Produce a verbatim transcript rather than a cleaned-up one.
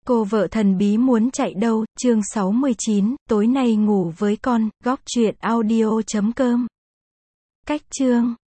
Cô vợ thần bí muốn chạy đâu, chương sáu mươi chín, tối nay ngủ với con, góc truyện audio chấm com. Cách chương